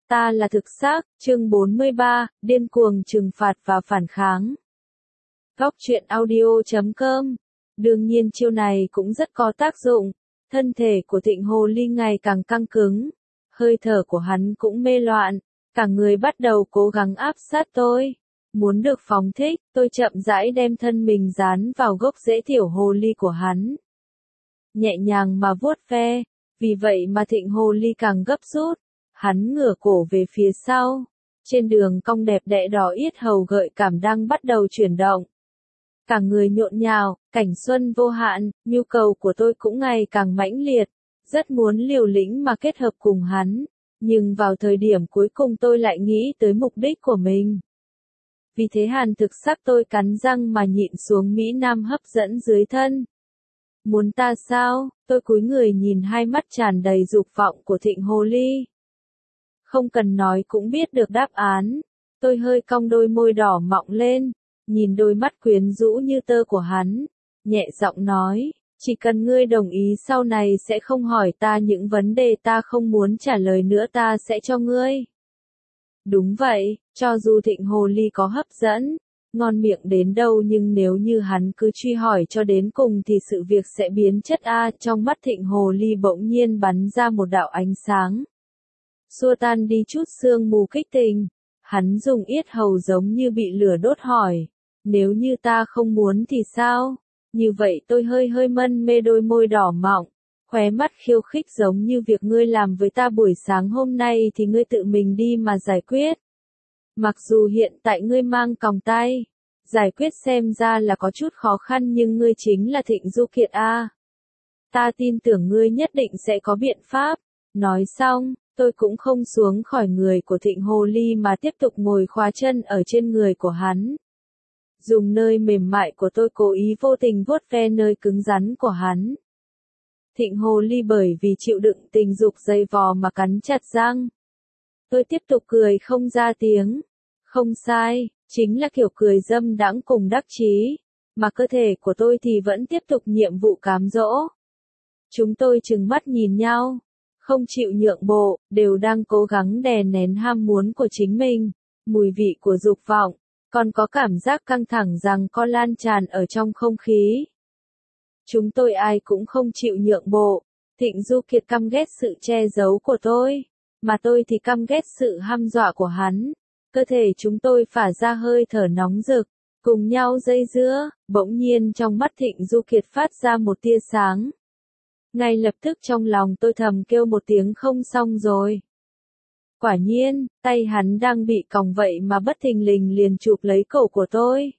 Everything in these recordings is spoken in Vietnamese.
Ta là thực xác, chương 43, điên cuồng trừng phạt và phản kháng. Góc truyện audio.com. Đương nhiên chiêu này cũng rất có tác dụng. Thân thể của Thịnh Hồ Ly ngày càng căng cứng. Hơi thở của hắn cũng mê loạn. Cả người bắt đầu cố gắng áp sát tôi. Muốn được phóng thích, tôi chậm rãi đem thân mình dán vào gốc rễ tiểu hồ ly của hắn. Nhẹ nhàng mà vuốt ve. Vì vậy mà Thịnh Hồ Ly càng gấp rút. Hắn ngửa cổ về phía sau. Trên đường cong đẹp đẽ đỏ yết hầu gợi cảm đang bắt đầu chuyển động. Cả người nhộn nhào, cảnh xuân vô hạn, nhu cầu của tôi cũng ngày càng mãnh liệt. Rất muốn liều lĩnh mà kết hợp cùng hắn. Nhưng vào thời điểm cuối cùng tôi lại nghĩ tới mục đích của mình. Vì thế Hàn thực sắc tôi cắn răng mà nhịn xuống Mỹ Nam hấp dẫn dưới thân. Muốn ta sao? Tôi cúi người nhìn hai mắt tràn đầy dục vọng của Thịnh Hồ Ly. Không cần nói cũng biết được đáp án. Tôi hơi cong đôi môi đỏ mọng lên, nhìn đôi mắt quyến rũ như tơ của hắn, nhẹ giọng nói, chỉ cần ngươi đồng ý sau này sẽ không hỏi ta những vấn đề ta không muốn trả lời nữa, ta sẽ cho ngươi. Đúng vậy, cho dù Thịnh Hồ Ly có hấp dẫn, ngon miệng đến đâu nhưng nếu như hắn cứ truy hỏi cho đến cùng thì sự việc sẽ biến chất a. Trong mắt Thịnh Hồ Ly bỗng nhiên bắn ra một đạo ánh sáng. Xua tan đi chút sương mù kích tình. Hắn dùng yết hầu giống như bị lửa đốt hỏi. Nếu như ta không muốn thì sao? Như vậy tôi hơi mân mê đôi môi đỏ mọng. Khóe mắt khiêu khích giống như việc ngươi làm với ta buổi sáng hôm nay thì ngươi tự mình đi mà giải quyết. Mặc dù hiện tại ngươi mang còng tay. Giải quyết xem ra là có chút khó khăn nhưng ngươi chính là Thịnh Du Kiệt a. Ta tin tưởng ngươi nhất định sẽ có biện pháp. Nói xong. Tôi cũng không xuống khỏi người của Thịnh Hồ Ly mà tiếp tục ngồi khóa chân ở trên người của hắn. Dùng nơi mềm mại của tôi cố ý vô tình vuốt ve nơi cứng rắn của hắn. Thịnh Hồ Ly bởi vì chịu đựng tình dục dày vò mà cắn chặt răng. Tôi tiếp tục cười không ra tiếng. Không sai, chính là kiểu cười dâm đãng cùng đắc chí. Mà cơ thể của tôi thì vẫn tiếp tục nhiệm vụ cám dỗ. Chúng tôi trừng mắt nhìn nhau. Không chịu nhượng bộ, đều đang cố gắng đè nén ham muốn của chính mình, mùi vị của dục vọng, còn có cảm giác căng thẳng rằng có lan tràn ở trong không khí. Chúng tôi ai cũng không chịu nhượng bộ, Thịnh Du Kiệt căm ghét sự che giấu của tôi, mà tôi thì căm ghét sự hăm dọa của hắn. Cơ thể chúng tôi phả ra hơi thở nóng rực, cùng nhau dây dưa, bỗng nhiên trong mắt Thịnh Du Kiệt phát ra một tia sáng. Ngay lập tức trong lòng tôi thầm kêu một tiếng không xong rồi. Quả nhiên, tay hắn đang bị còng vậy mà bất thình lình liền chụp lấy cổ của tôi.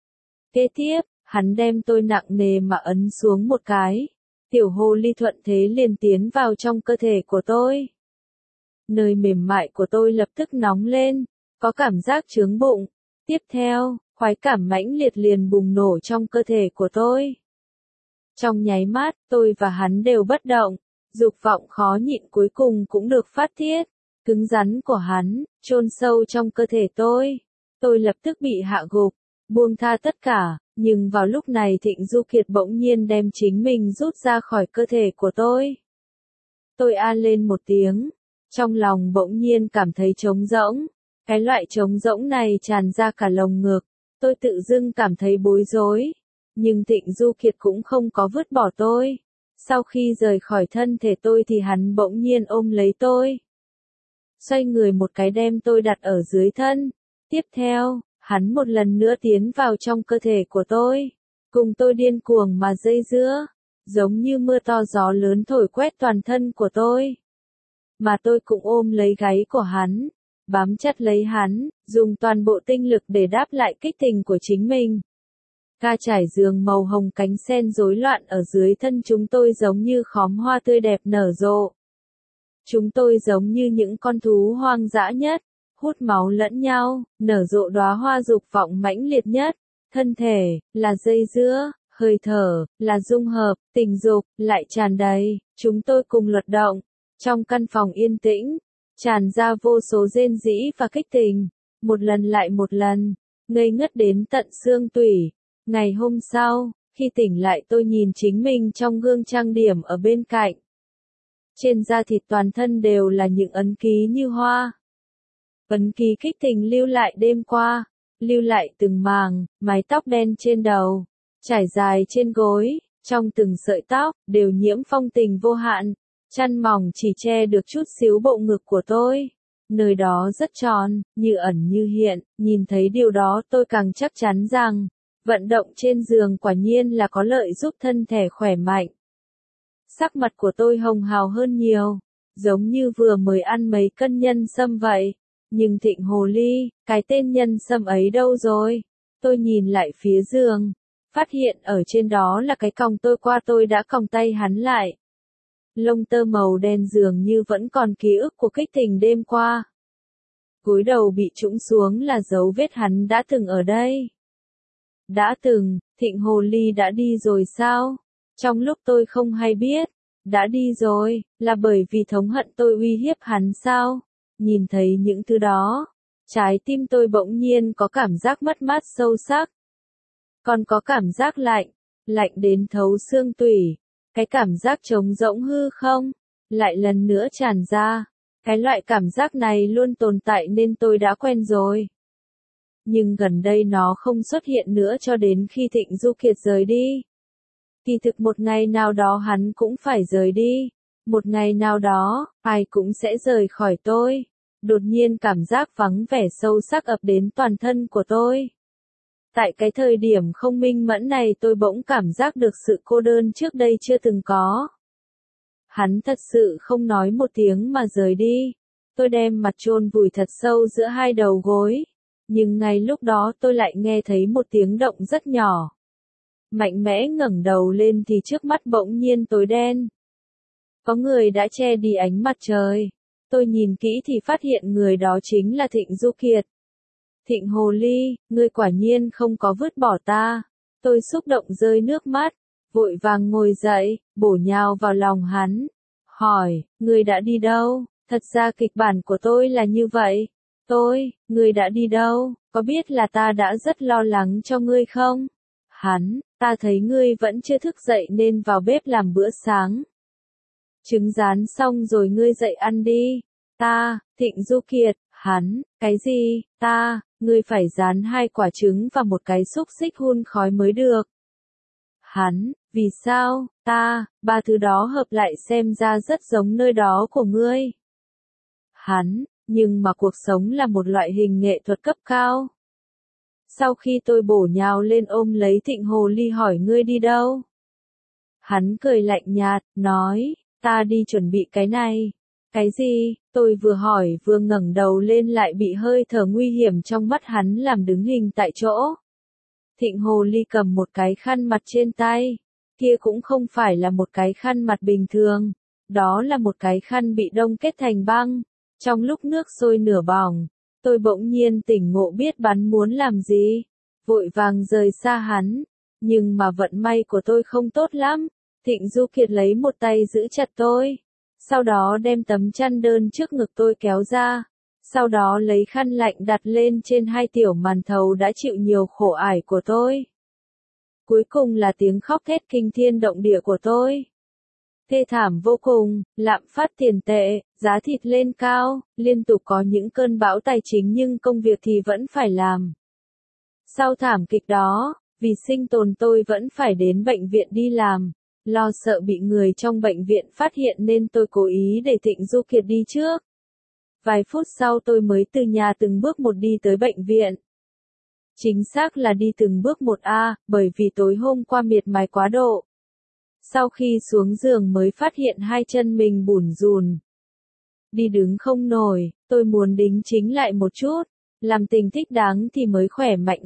Kế tiếp, hắn đem tôi nặng nề mà ấn xuống một cái. Tiểu hồ ly thuận thế liền tiến vào trong cơ thể của tôi. Nơi mềm mại của tôi lập tức nóng lên, có cảm giác chướng bụng. Tiếp theo, khoái cảm mãnh liệt liền bùng nổ trong cơ thể của tôi. Trong nháy mắt, tôi và hắn đều bất động, dục vọng khó nhịn cuối cùng cũng được phát tiết, cứng rắn của hắn, chôn sâu trong cơ thể tôi. Tôi lập tức bị hạ gục, buông tha tất cả, nhưng vào lúc này Thịnh Du Kiệt bỗng nhiên đem chính mình rút ra khỏi cơ thể của tôi. Tôi a lên một tiếng, trong lòng bỗng nhiên cảm thấy trống rỗng, cái loại trống rỗng này tràn ra cả lồng ngực, tôi tự dưng cảm thấy bối rối. Nhưng Thịnh Du Kiệt cũng không có vứt bỏ tôi. Sau khi rời khỏi thân thể tôi thì hắn bỗng nhiên ôm lấy tôi. Xoay người một cái đem tôi đặt ở dưới thân. Tiếp theo, hắn một lần nữa tiến vào trong cơ thể của tôi. Cùng tôi điên cuồng mà dây dưa. Giống như mưa to gió lớn thổi quét toàn thân của tôi. Mà tôi cũng ôm lấy gáy của hắn. Bám chặt lấy hắn, dùng toàn bộ tinh lực để đáp lại kích tình của chính mình. Ca trải giường màu hồng cánh sen rối loạn ở dưới thân chúng tôi giống như khóm hoa tươi đẹp nở rộ. Chúng tôi giống như những con thú hoang dã nhất, hút máu lẫn nhau, nở rộ đóa hoa dục vọng mãnh liệt nhất. Thân thể, là dây dưa, hơi thở, là dung hợp, tình dục, lại tràn đầy. Chúng tôi cùng luật động. Trong căn phòng yên tĩnh, tràn ra vô số rên rỉ và kích tình. Một lần lại một lần, ngây ngất đến tận xương tủy. Ngày hôm sau, khi tỉnh lại tôi nhìn chính mình trong gương trang điểm ở bên cạnh. Trên da thịt toàn thân đều là những ấn ký như hoa. ấn ký kích tình lưu lại đêm qua, lưu lại từng màng, mái tóc đen trên đầu, trải dài trên gối, trong từng sợi tóc, đều nhiễm phong tình vô hạn, chăn mỏng chỉ che được chút xíu bộ ngực của tôi. Nơi đó rất tròn, như ẩn như hiện, nhìn thấy điều đó tôi càng chắc chắn rằng, vận động trên giường quả nhiên là có lợi giúp thân thể khỏe mạnh. Sắc mặt của tôi hồng hào hơn nhiều, giống như vừa mới ăn mấy cân nhân sâm vậy. Nhưng Thịnh Hồ Ly, cái tên nhân sâm ấy đâu rồi? Tôi nhìn lại phía giường, phát hiện ở trên đó là cái còng tôi đã còng tay hắn lại. Lông tơ màu đen dường như vẫn còn ký ức của kích tình đêm qua. Gối đầu bị trũng xuống là dấu vết hắn đã từng ở đây. Đã từng, Thịnh Hồ Ly đã đi rồi sao? Trong lúc tôi không hay biết, đã đi rồi, là bởi vì thống hận tôi uy hiếp hắn sao? Nhìn thấy những thứ đó, trái tim tôi bỗng nhiên có cảm giác mất mát sâu sắc. Còn có cảm giác lạnh, lạnh đến thấu xương tủy. Cái cảm giác trống rỗng hư không, lại lần nữa tràn ra. Cái loại cảm giác này luôn tồn tại nên tôi đã quen rồi. Nhưng gần đây nó không xuất hiện nữa cho đến khi Thịnh Du Kiệt rời đi. Kỳ thực một ngày nào đó hắn cũng phải rời đi. Một ngày nào đó, ai cũng sẽ rời khỏi tôi. Đột nhiên cảm giác vắng vẻ sâu sắc ập đến toàn thân của tôi. Tại cái thời điểm không minh mẫn này tôi bỗng cảm giác được sự cô đơn trước đây chưa từng có. Hắn thật sự không nói một tiếng mà rời đi. Tôi đem mặt chôn vùi thật sâu giữa hai đầu gối. Nhưng ngay lúc đó tôi lại nghe thấy một tiếng động rất nhỏ. Mạnh mẽ ngẩng đầu lên thì trước mắt bỗng nhiên tối đen. Có người đã che đi ánh mặt trời. Tôi nhìn kỹ thì phát hiện người đó chính là Thịnh Du Kiệt. Thịnh Hồ Ly, ngươi quả nhiên không có vứt bỏ ta. Tôi xúc động rơi nước mắt, vội vàng ngồi dậy, bổ nhào vào lòng hắn. Hỏi, ngươi đã đi đâu? Thật ra kịch bản của tôi là như vậy. Ngươi đã đi đâu? Có biết là ta đã rất lo lắng cho ngươi không? Hắn, ta thấy ngươi vẫn chưa thức dậy nên vào bếp làm bữa sáng. Trứng rán xong rồi ngươi dậy ăn đi. Thịnh Du Kiệt, hắn, cái gì, ngươi phải rán 2 quả trứng và một cái xúc xích hun khói mới được. Hắn, vì sao, 3 thứ đó hợp lại xem ra rất giống nơi đó của ngươi. Hắn, nhưng mà cuộc sống là một loại hình nghệ thuật cấp cao. Sau khi tôi bổ nhào lên ôm lấy Thịnh Hồ Ly hỏi ngươi đi đâu? Hắn cười lạnh nhạt, nói, ta đi chuẩn bị cái này. Cái gì? Tôi vừa hỏi vừa ngẩng đầu lên lại bị hơi thở nguy hiểm trong mắt hắn làm đứng hình tại chỗ. Thịnh Hồ Ly cầm một cái khăn mặt trên tay. Kia cũng không phải là một cái khăn mặt bình thường. Đó là một cái khăn bị đông kết thành băng. Trong lúc nước sôi nửa bỏng, tôi bỗng nhiên tỉnh ngộ biết hắn muốn làm gì. Vội vàng rời xa hắn. Nhưng mà vận may của tôi không tốt lắm. Thịnh Du Kiệt lấy một tay giữ chặt tôi. Sau đó đem tấm chăn đơn trước ngực tôi kéo ra. Sau đó lấy khăn lạnh đặt lên trên 2 tiểu màn thầu đã chịu nhiều khổ ải của tôi. Cuối cùng là tiếng khóc thét kinh thiên động địa của tôi. Thê thảm vô cùng, lạm phát tiền tệ, giá thịt lên cao, liên tục có những cơn bão tài chính nhưng công việc thì vẫn phải làm. Sau thảm kịch đó, vì sinh tồn tôi vẫn phải đến bệnh viện đi làm. Lo sợ bị người trong bệnh viện phát hiện nên tôi cố ý để Thịnh Du Kiệt đi trước. Vài phút sau tôi mới từ nhà từng bước một đi tới bệnh viện. Chính xác là đi từng bước một bởi vì tối hôm qua miệt mài quá độ. Sau khi xuống giường mới phát hiện 2 chân mình bủn rùn. Đi đứng không nổi, tôi muốn đính chính lại một chút. Làm tình thích đáng thì mới khỏe mạnh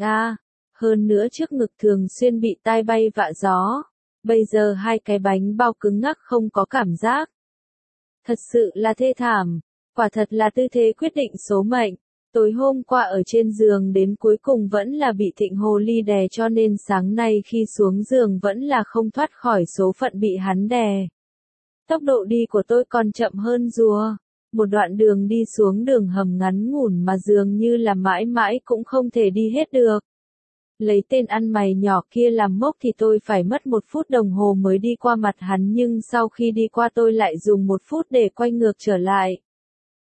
Hơn nữa trước ngực thường xuyên bị tai bay vạ gió. Bây giờ 2 cái bánh bao cứng ngắc không có cảm giác. Thật sự là thê thảm. Quả thật là tư thế quyết định số mệnh. Tối hôm qua ở trên giường đến cuối cùng vẫn là bị Thịnh Hồ Ly đè cho nên sáng nay khi xuống giường vẫn là không thoát khỏi số phận bị hắn đè. Tốc độ đi của tôi còn chậm hơn rùa. Một đoạn đường đi xuống đường hầm ngắn ngủn mà dường như là mãi mãi cũng không thể đi hết được. Lấy tên ăn mày nhỏ kia làm mốc thì tôi phải mất 1 phút đồng hồ mới đi qua mặt hắn nhưng sau khi đi qua tôi lại dùng 1 phút để quay ngược trở lại.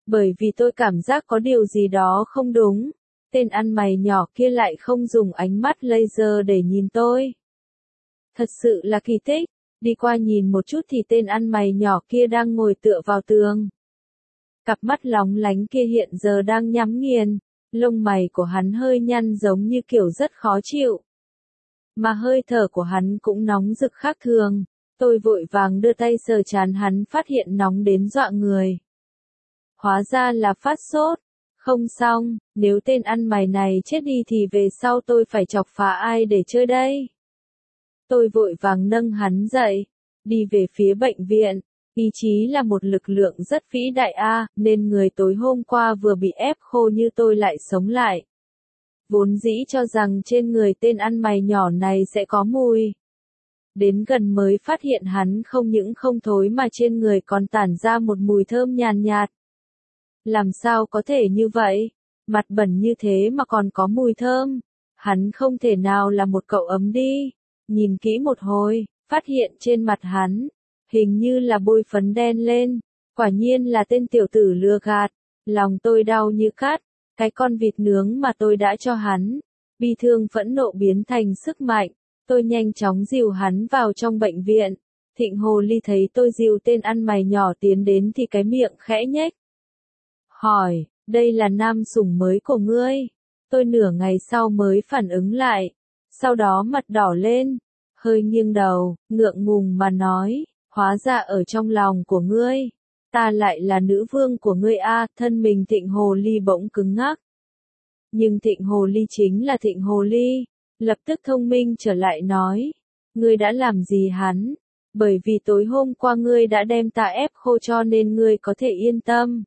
Bởi vì tôi cảm giác có điều gì đó không đúng. Tên ăn mày nhỏ kia lại không dùng ánh mắt laser để nhìn tôi. Thật sự là kỳ tích. Đi qua nhìn một chút thì tên ăn mày nhỏ kia đang ngồi tựa vào tường. Cặp mắt lóng lánh kia hiện giờ đang nhắm nghiền. Lông mày của hắn hơi nhăn giống như kiểu rất khó chịu. Mà hơi thở của hắn cũng nóng rực khác thường. Tôi vội vàng đưa tay sờ trán hắn, phát hiện nóng đến dọa người. Hóa ra là phát sốt. Không xong, nếu tên ăn mày này chết đi thì về sau tôi phải chọc phá ai để chơi đây? Tôi vội vàng nâng hắn dậy, đi về phía bệnh viện. Ý chí là một lực lượng rất vĩ đại nên người tối hôm qua vừa bị ép khô như tôi lại sống lại. Vốn dĩ cho rằng trên người tên ăn mày nhỏ này sẽ có mùi. Đến gần mới phát hiện hắn không những không thối mà trên người còn tản ra một mùi thơm nhàn nhạt. Làm sao có thể như vậy? Mặt bẩn như thế mà còn có mùi thơm. Hắn không thể nào là một cậu ấm đi. Nhìn kỹ một hồi, phát hiện trên mặt hắn, hình như là bôi phấn đen lên. Quả nhiên là tên tiểu tử lừa gạt. Lòng tôi đau như cắt. Cái con vịt nướng mà tôi đã cho hắn. Bi thương phẫn nộ biến thành sức mạnh. Tôi nhanh chóng dìu hắn vào trong bệnh viện. Thịnh Hồ Ly thấy tôi dìu tên ăn mày nhỏ tiến đến thì cái miệng khẽ nhếch. Hỏi, đây là nam sủng mới của ngươi? Tôi nửa ngày sau mới phản ứng lại. Sau đó mặt đỏ lên, hơi nghiêng đầu, ngượng ngùng mà nói, hóa ra ở trong lòng của ngươi, ta lại là nữ vương của ngươi thân mình Thịnh Hồ Ly bỗng cứng ngắc. Nhưng Thịnh Hồ Ly chính là Thịnh Hồ Ly, lập tức thông minh trở lại nói, ngươi đã làm gì hắn? Bởi vì tối hôm qua ngươi đã đem ta ép khô cho nên ngươi có thể yên tâm.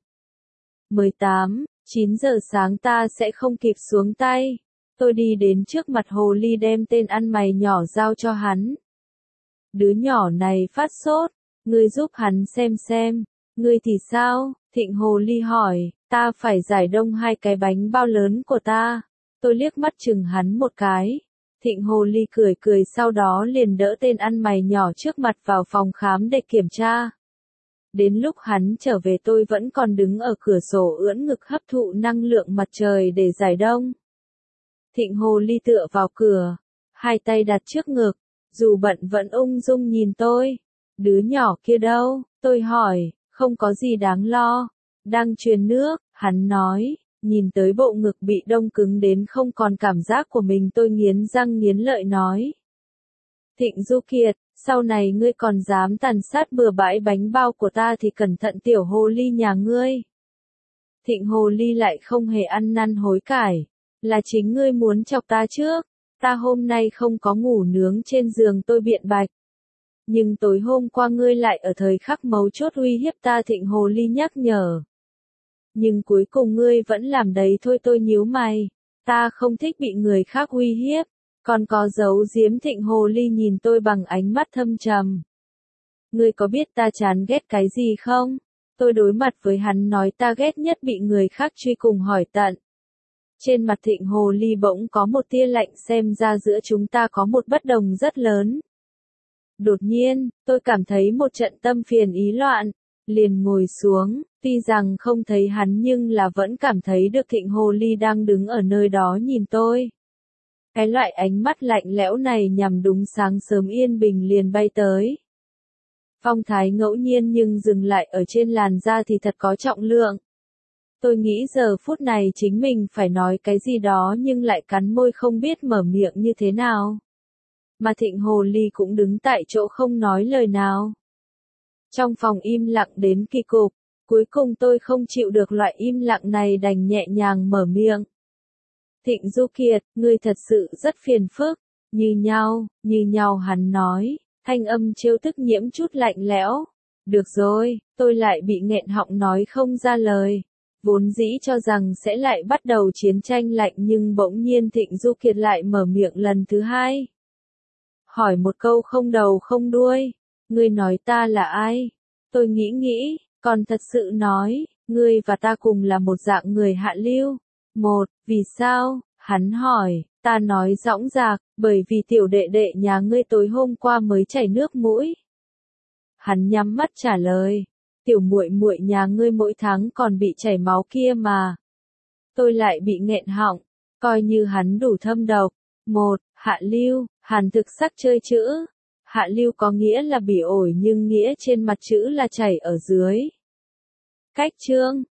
9 giờ sáng ta sẽ không kịp xuống tay. Tôi đi đến trước mặt Hồ Ly đem tên ăn mày nhỏ giao cho hắn. Đứa nhỏ này phát sốt, ngươi giúp hắn xem. Ngươi thì sao? Thịnh Hồ Ly hỏi, ta phải giải đông 2 cái bánh bao lớn của ta. Tôi liếc mắt chừng hắn một cái. Thịnh Hồ Ly cười sau đó liền đỡ tên ăn mày nhỏ trước mặt vào phòng khám để kiểm tra. Đến lúc hắn trở về tôi vẫn còn đứng ở cửa sổ ưỡn ngực hấp thụ năng lượng mặt trời để giải đông. Thịnh Hồ Ly tựa vào cửa, 2 tay đặt trước ngực, dù bận vẫn ung dung nhìn tôi. Đứa nhỏ kia đâu? Tôi hỏi, không có gì đáng lo. Đang truyền nước, hắn nói, nhìn tới bộ ngực bị đông cứng đến không còn cảm giác của mình tôi nghiến răng nghiến lợi nói. Thịnh Du Kiệt, sau này ngươi còn dám tàn sát bừa bãi bánh bao của ta thì cẩn thận tiểu hồ ly nhà ngươi. Thịnh Hồ Ly lại không hề ăn năn hối cải. Là chính ngươi muốn chọc ta trước. Ta hôm nay không có ngủ nướng trên giường tôi biện bạch. Nhưng tối hôm qua ngươi lại ở thời khắc mấu chốt uy hiếp ta Thịnh Hồ Ly nhắc nhở. Nhưng cuối cùng ngươi vẫn làm đấy thôi tôi nhíu mày. Ta không thích bị người khác uy hiếp. Còn có giấu giếm Thịnh Hồ Ly nhìn tôi bằng ánh mắt thâm trầm. Ngươi có biết ta chán ghét cái gì không? Tôi đối mặt với hắn nói ta ghét nhất bị người khác truy cùng hỏi tận. Trên mặt Thịnh Hồ Ly bỗng có một tia lạnh xem ra giữa chúng ta có một bất đồng rất lớn. Đột nhiên, tôi cảm thấy một trận tâm phiền ý loạn, liền ngồi xuống, tuy rằng không thấy hắn nhưng là vẫn cảm thấy được Thịnh Hồ Ly đang đứng ở nơi đó nhìn tôi. Cái loại ánh mắt lạnh lẽo này nhằm đúng sáng sớm yên bình liền bay tới. Phong thái ngẫu nhiên nhưng dừng lại ở trên làn da thì thật có trọng lượng. Tôi nghĩ giờ phút này chính mình phải nói cái gì đó nhưng lại cắn môi không biết mở miệng như thế nào. Mà Thịnh Hồ Ly cũng đứng tại chỗ không nói lời nào. Trong phòng im lặng đến kỳ cục, cuối cùng tôi không chịu được loại im lặng này đành nhẹ nhàng mở miệng. Thịnh Du Kiệt, ngươi thật sự rất phiền phức, như nhau hắn nói, thanh âm trêu tức nhiễm chút lạnh lẽo. Được rồi, tôi lại bị nghẹn họng nói không ra lời. Vốn dĩ cho rằng sẽ lại bắt đầu chiến tranh lạnh nhưng bỗng nhiên Thịnh Du Kiệt lại mở miệng lần thứ 2. Hỏi một câu không đầu không đuôi, ngươi nói ta là ai? Tôi nghĩ, còn thật sự nói, ngươi và ta cùng là một dạng người hạ lưu. Vì sao? Hắn hỏi, ta nói dõng dạc, bởi vì tiểu đệ đệ nhà ngươi tối hôm qua mới chảy nước mũi. Hắn nhắm mắt trả lời, tiểu muội muội nhà ngươi mỗi tháng còn bị chảy máu kia mà. Tôi lại bị nghẹn họng, coi như hắn đủ thâm độc. Hạ lưu, Hàn thực sắc chơi chữ. Hạ lưu có nghĩa là bị ổi nhưng nghĩa trên mặt chữ là chảy ở dưới. Cách chương